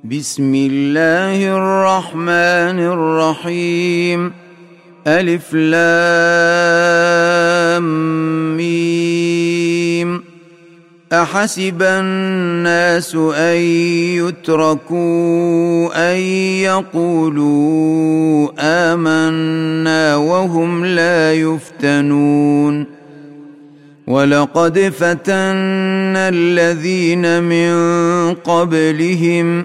بسم الله الرحمن الرحيم. ألف لام ميم. أحسب الناس أن يتركوا أن يقولوا آمنا وهم لا يفتنون. ولقد فتنا الذين من قبلهم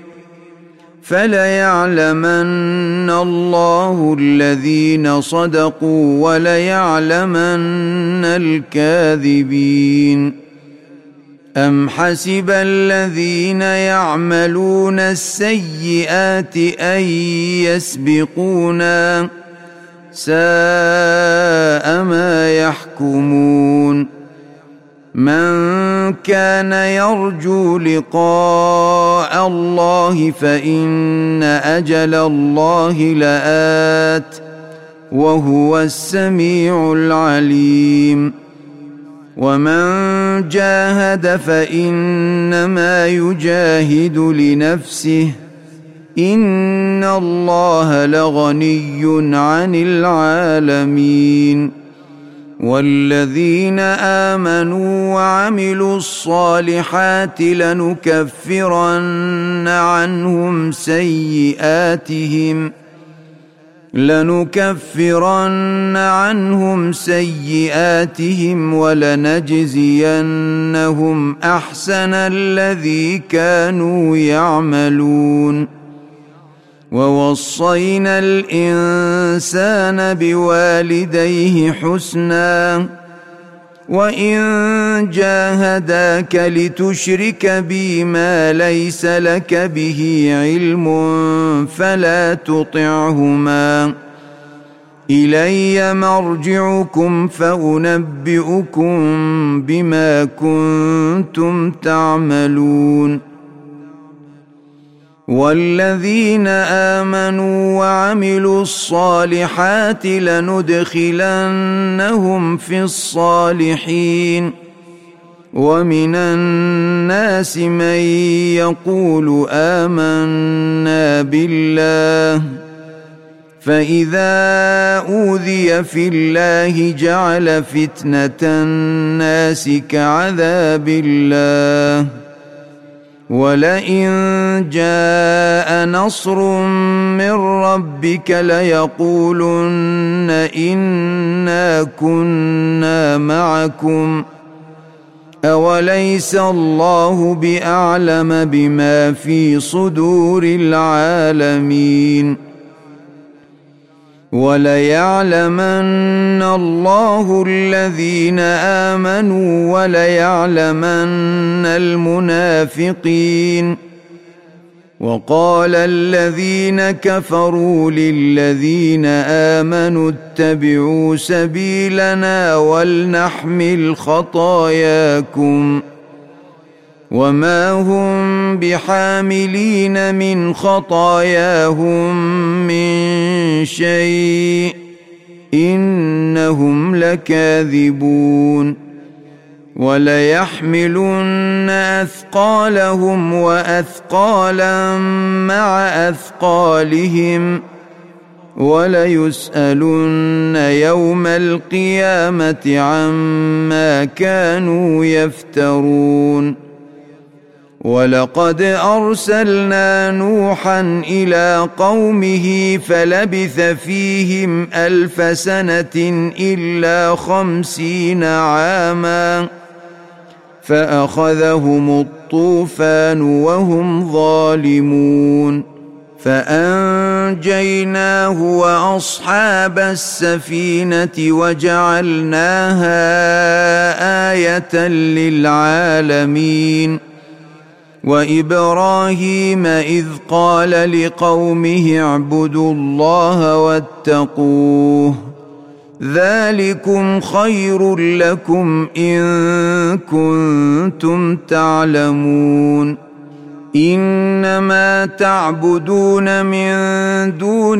فليعلمن الله الذين صدقوا وليعلمن الكاذبين. أم حسب الذين يعملون السيئات أن يسبقونا ساء ما يحكمون. من كان يرجو لقاء الله فإن أجل الله لآت وهو السميع العليم. ومن جاهد فإنما يجاهد لنفسه إن الله لغني عن العالمين. والذين آمنوا وعملوا الصالحات لنكفرن عنهم سيئاتهم ولنجزينهم أحسن الذي كانوا يعملون. ووصينا الإنسان بوالديه حسنا وإن جاهداك لتشرك بي ما ليس لك به علم فلا تطعهما إلي مرجعكم فأنبئكم بما كنتم تعملون. والذين آمنوا وعملوا الصالحات لندخلنهم في الصالحين. ومن الناس من يقول آمنا بالله فإذا أوذي في الله جعل فتنة الناس كعذاب الله. ولئن جاء نصر من ربك ليقولن إنا كنا معكم أوليس الله بأعلم بما في صدور العالمين. وليعلمن الله الذين آمنوا وليعلمن المنافقين. وقال الذين كفروا للذين آمنوا اتبعوا سبيلنا ولنحمل خطاياكم وما هم بحاملين من خطاياهم من شيء إنهم لكاذبون. وليحملن أثقالهم وأثقالا مع أثقالهم وليسألن يوم القيامة عما كانوا يفترون. ولقد أرسلنا نوحا إلى قومه فلبث فيهم 1000 سنة إلا 50 عاما فأخذهم الطوفان وهم ظالمون فأنجيناه وأصحاب السفينة وجعلناها آية للعالمين. وإبراهيم إذ قال لقومه اعبدوا الله واتقوه ذلكم خير لكم إن كنتم تعلمون. إنما تعبدون من دون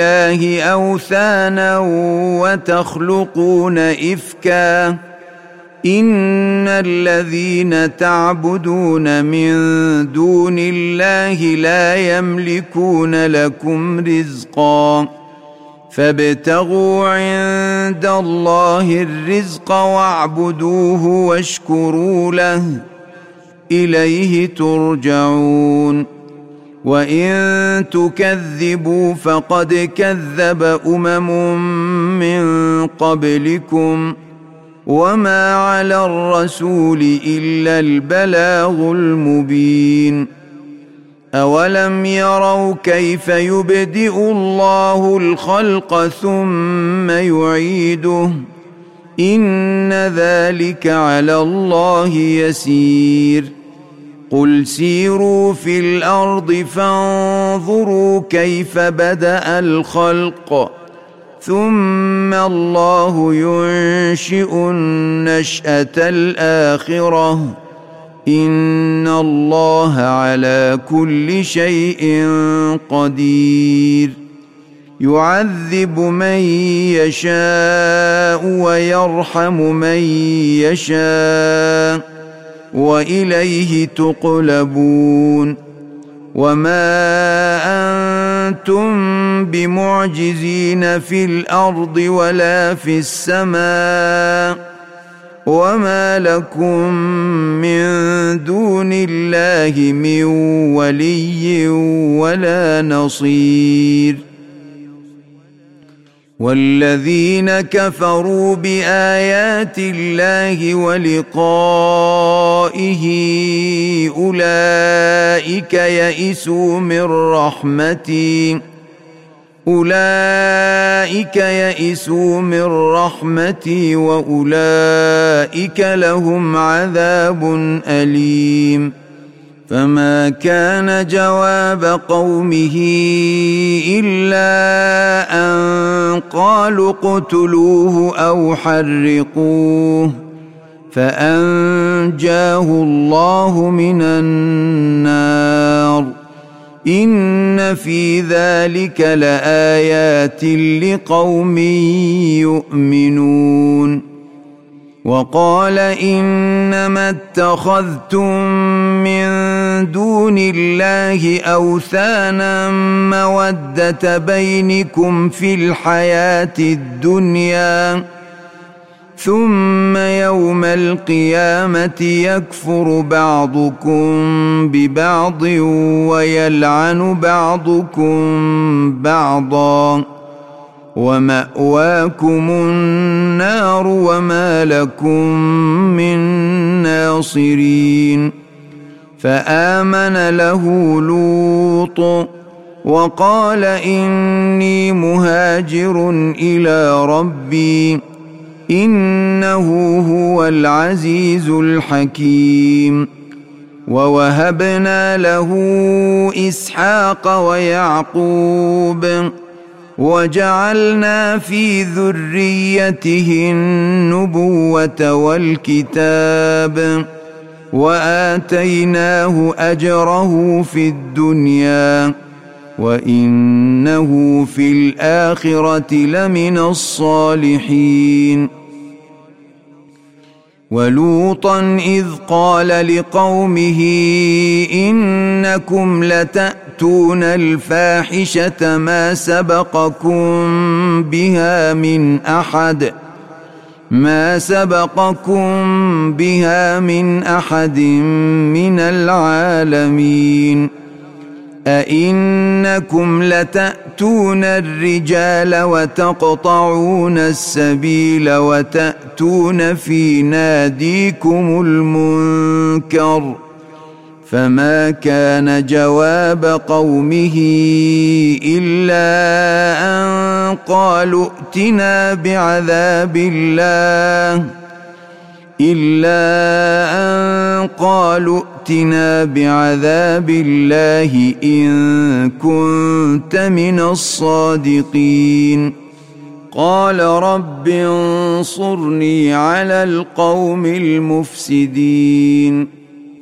الله أوثانا وتخلقون إفكا إن الذين تعبدون من دون الله لا يملكون لكم رزقا فابتغوا عند الله الرزق واعبدوه واشكروا له إليه ترجعون وإن تكذبوا فقد كذب من قبلكم وما على الرسول إلا البلاغ المبين أولم يروا كيف يبدئ الله الخلق ثم يعيده إن ذلك على الله يسير قل سيروا في الأرض فانظروا كيف بدأ الخلق ثم الله ينشئ النشأة الآخرة إن الله على كل شيء قدير يعذب من يشاء ويرحم من يشاء وإليه تقلبون وما أنتم بمعجزين في الأرض ولا في السماء وما لكم من دون الله من ولي ولا نصير والذين كفروا بآيات الله ولقائه أولئك يئسوا من رحمتي وأولئك لهم عذاب أليم فما كان جواب قومه إلا أن قالوا اقتلوه أو حرقوه فأنجاه الله من النار إن في ذلك لآيات لقوم يؤمنون وقال إنما اتخذتم من دون الله أوثانا مودة بينكم في الحياة الدنيا ثم يوم القيامة يكفر بعضكم ببعض ويلعن بعضكم بعضا ومأواكم النار وما لكم من ناصرين فآمن له لوط وقال إني مهاجر إلى ربي إنه هو العزيز الحكيم ووهبنا له إسحاق ويعقوب وجعلنا في ذريته النبوة والكتاب وآتيناه أجره في الدنيا وإنه في الآخرة لمن الصالحين ولوطا إذ قال لقومه إنكم لتأتون الفاحشة ما سبقكم بها من أحد من العالمين أئنكم لتأتون الرجال وتقطعون السبيل وتأتون في ناديكم المنكر فما كان جواب قومه إلا أن قالوا ائتنا بعذاب الله إن كنت من الصادقين قال رب انصرني على القوم المفسدين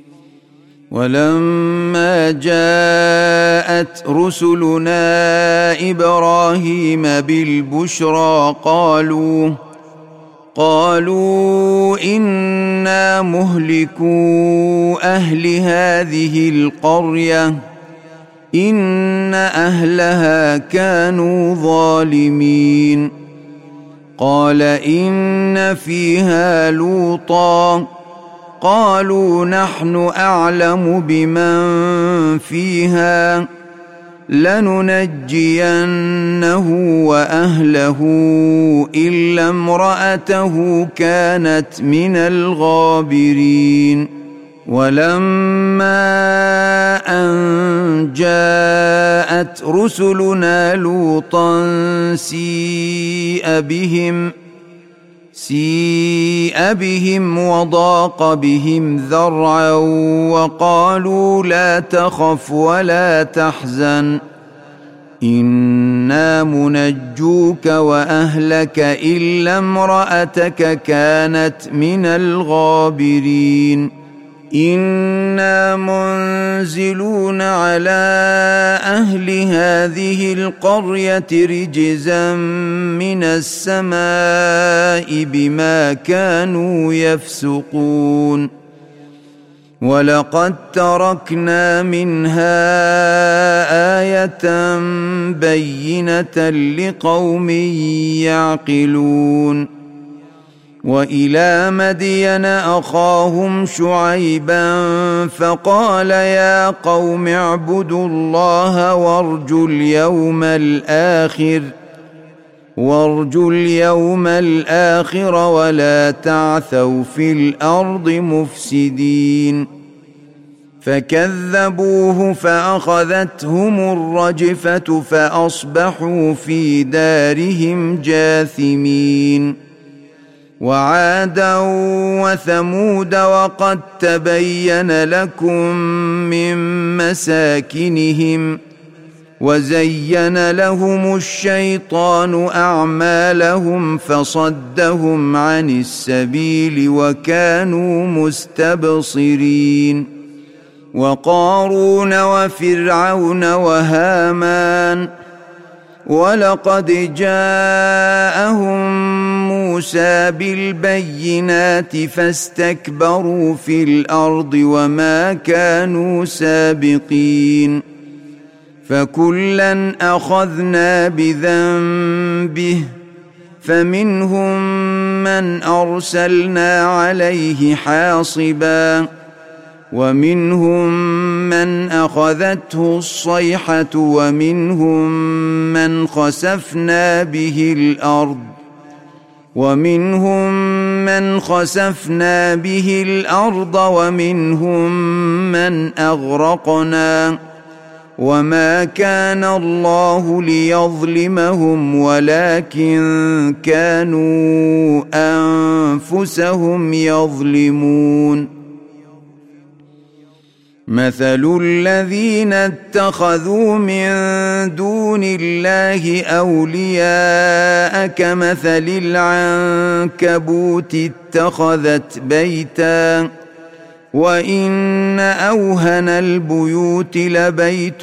ولما جاءت رسلنا إبراهيم بالبشرى قالوا إنا مهلكو أهل هذه القرية إن أهلها كانوا ظالمين قال إن فيها لوطا قالوا نحن أعلم بمن فيها لننجينه وأهله إلا امرأته كانت من الغابرين ولما أن جاءت رسلنا لوطا سيء بهم وضاق بهم ذرعا وقالوا لا تخف ولا تحزن إنا منجوك وأهلك إلا امرأتك كانت من الغابرين إنا منزلون على أهل هذه القرية رجزا من السماء بما كانوا يفسقون ولقد تركنا منها آية بينة لقوم يعقلون وإلى مدين أخاهم شعيبا فقال يا قوم اعبدوا الله وارجوا اليوم الآخر ولا تعثوا في الأرض مفسدين فكذبوه فأخذتهم الرجفة فأصبحوا في دارهم جاثمين وعادا وثمود وقد تبين لكم من مساكنهم وزين لهم الشيطان أعمالهم فصدهم عن السبيل وكانوا مستبصرين وقارون وفرعون وهامان ولقد جاءهم موسى بالبينات فاستكبروا في الأرض وما كانوا سابقين فكلا أخذنا بذنبه فمنهم من أرسلنا عليه حاصبا ومنهم من أخذته الصيحة ومنهم من خسفنا به الأرض ومنهم من أغرقنا وما كان الله ليظلمهم ولكن كانوا أنفسهم يظلمون مثل الذين اتخذوا من دون الله أولياء كمثل العنكبوت اتخذت بيتا وإن أوهن البيوت لبيت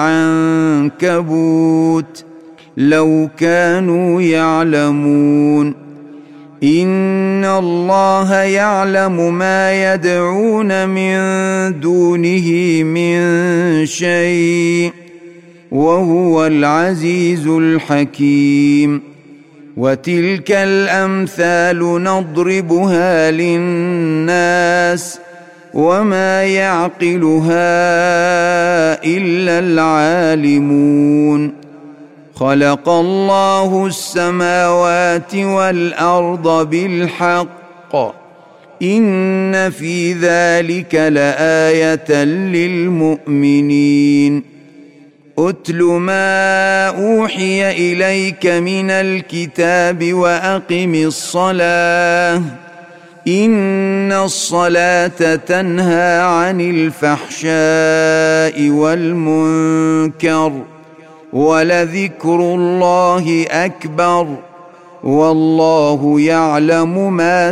العنكبوت لو كانوا يعلمون إن الله يعلم ما يدعون من دونه من شيء وهو العزيز الحكيم وتلك الأمثال نضربها للناس وما يعقلها إلا العالمون خلق الله السماوات والأرض بالحق إن في ذلك لآية للمؤمنين أتل ما أوحي إليك من الكتاب وأقم الصلاة إن الصلاة تنهى عن الفحشاء والمنكر ولذكر الله أكبر والله يعلم ما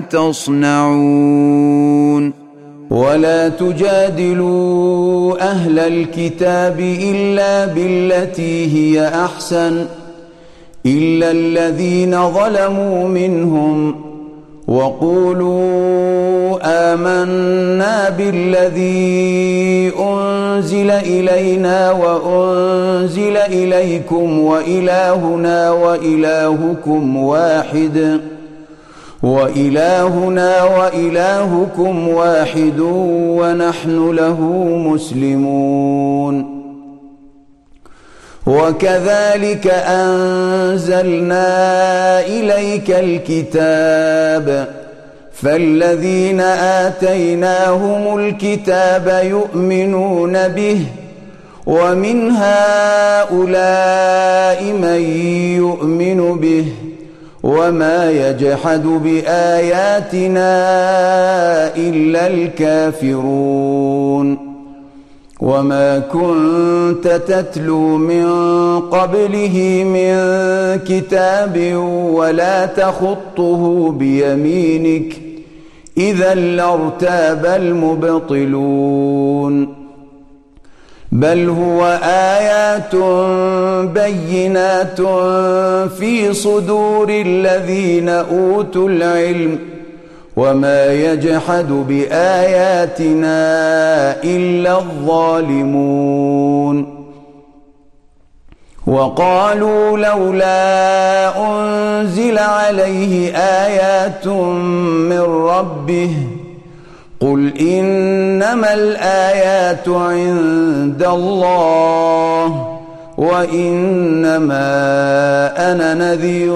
تصنعون ولا تجادلوا أهل الكتاب إلا بالتي هي أحسن إلا الذين ظلموا منهم وقولوا آمنا بالذي أنزل إلينا وأنزل إليكم وإلهنا وإلهكم واحد ونحن له مسلمون. وكذلك أنزلنا إليك الكتاب فالذين آتيناهم الكتاب يؤمنون به ومن هؤلاء من يؤمن به وما يجحد بآياتنا إلا الكافرون. وما كنت تتلو من قبله من كتاب ولا تخطه بيمينك إذا لارتاب المبطلون. بل هو آيات بينات في صدور الذين أوتوا العلم وما يجحد بآياتنا إلا الظالمون. وقالوا لولا أنزل عليه آيات من ربه قل إنما الآيات عند الله وإنما أنا نذير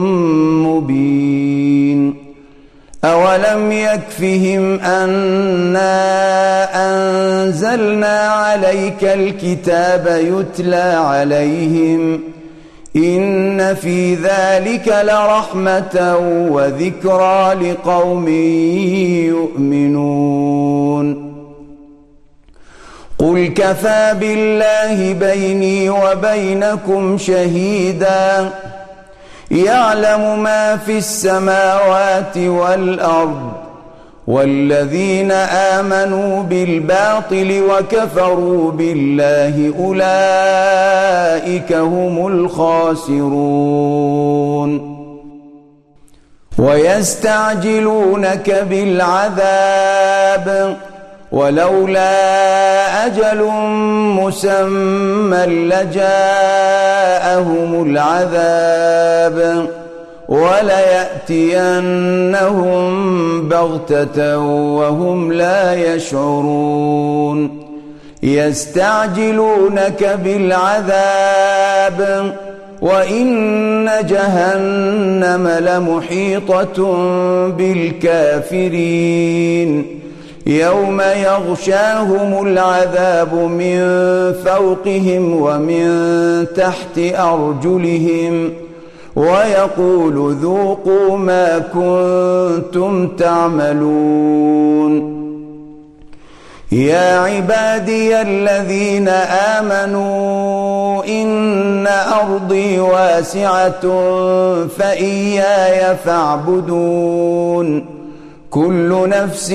مبين. أولم يكفهم أنا أنزلنا عليك الكتاب يتلى عليهم إن في ذلك لرحمة وذكرى لقوم يؤمنون. قل كفى بالله بيني وبينكم شهيدا يعلم ما في السماوات والأرض والذين آمنوا بالباطل وكفروا بالله أولئك هم الخاسرون. ويستعجلونك بالعذاب ولولا أجل مسمى لجاءهم العذاب وليأتينهم بغتة وهم لا يشعرون. يستعجلونك بالعذاب وإن جهنم لمحيطة بالكافرين يوم يغشاهم العذاب من فوقهم ومن تحت أرجلهم ويقول ذوقوا ما كنتم تعملون. يا عبادي الذين آمنوا إن أرضي واسعة فإياي فاعبدون. كل نفس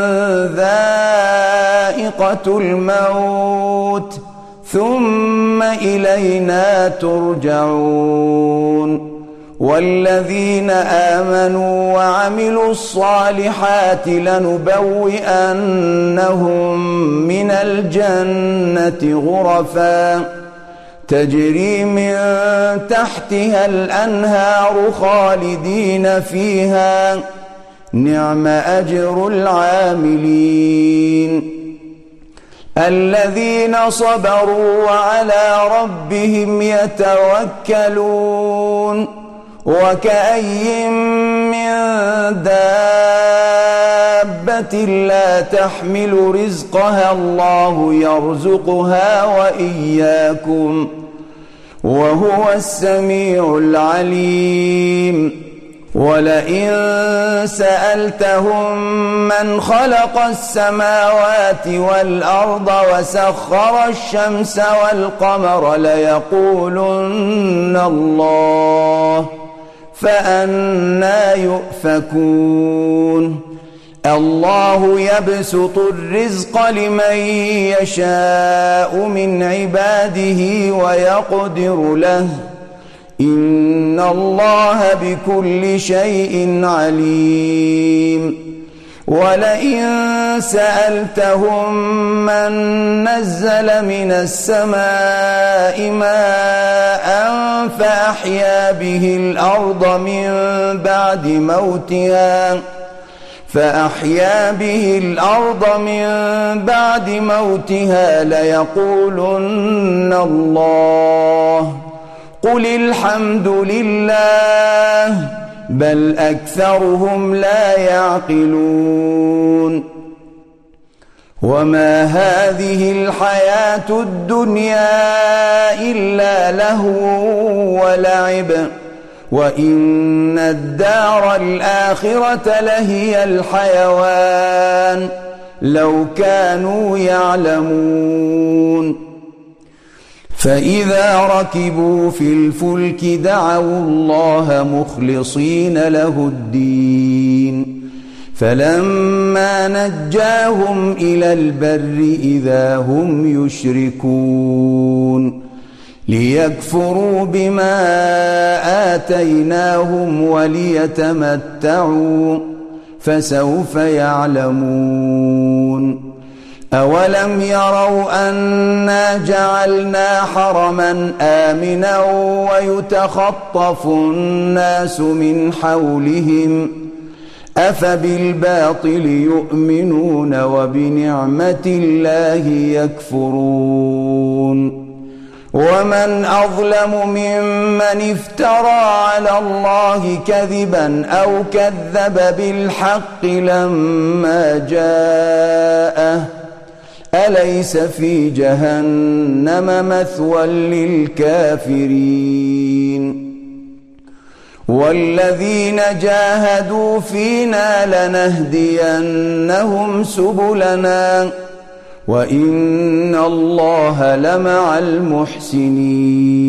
ذائقة الموت ثم إلينا ترجعون. والذين آمنوا وعملوا الصالحات لنبوئنهم من الجنة غرفا تجري من تحتها الأنهار خالدين فيها نعم أجر العاملين. الذين صبروا وعلى ربهم يتوكلون. وكأي من دابة لا تحمل رزقها الله يرزقها وإياكم وهو السميع العليم. ولئن سألتهم من خلق السماوات والأرض وسخر الشمس والقمر ليقولن الله فأنى يؤفكون. الله يبسط الرزق لمن يشاء من عباده ويقدر له إن الله بكل شيء عليم ولئن سألتهم من نزل من السماء ماء فأحيا به الأرض من بعد موتها ليقولن الله قل الحمد لله بل أكثرهم لا يعقلون وما هذه الحياة الدنيا إلا لهو ولعب وإن الدار الآخرة لهي الحيوان لو كانوا يعلمون فإذا ركبوا في الفلك دعوا الله مخلصين له الدين فلما نجاهم إلى البر إذا هم يشركون ليكفروا بما آتيناهم وليتمتعوا فسوف يعلمون أولم يروا أنا جعلنا حرما آمنا ويتخطف الناس من حولهم أفبالباطل يؤمنون وبنعمة الله يكفرون ومن أظلم ممن افترى على الله كذبا أو كذب بالحق لما جاءه أليس في جهنم مثوى للكافرين والذين جاهدوا فينا لنهدينهم سبلنا وإن الله لمع المحسنين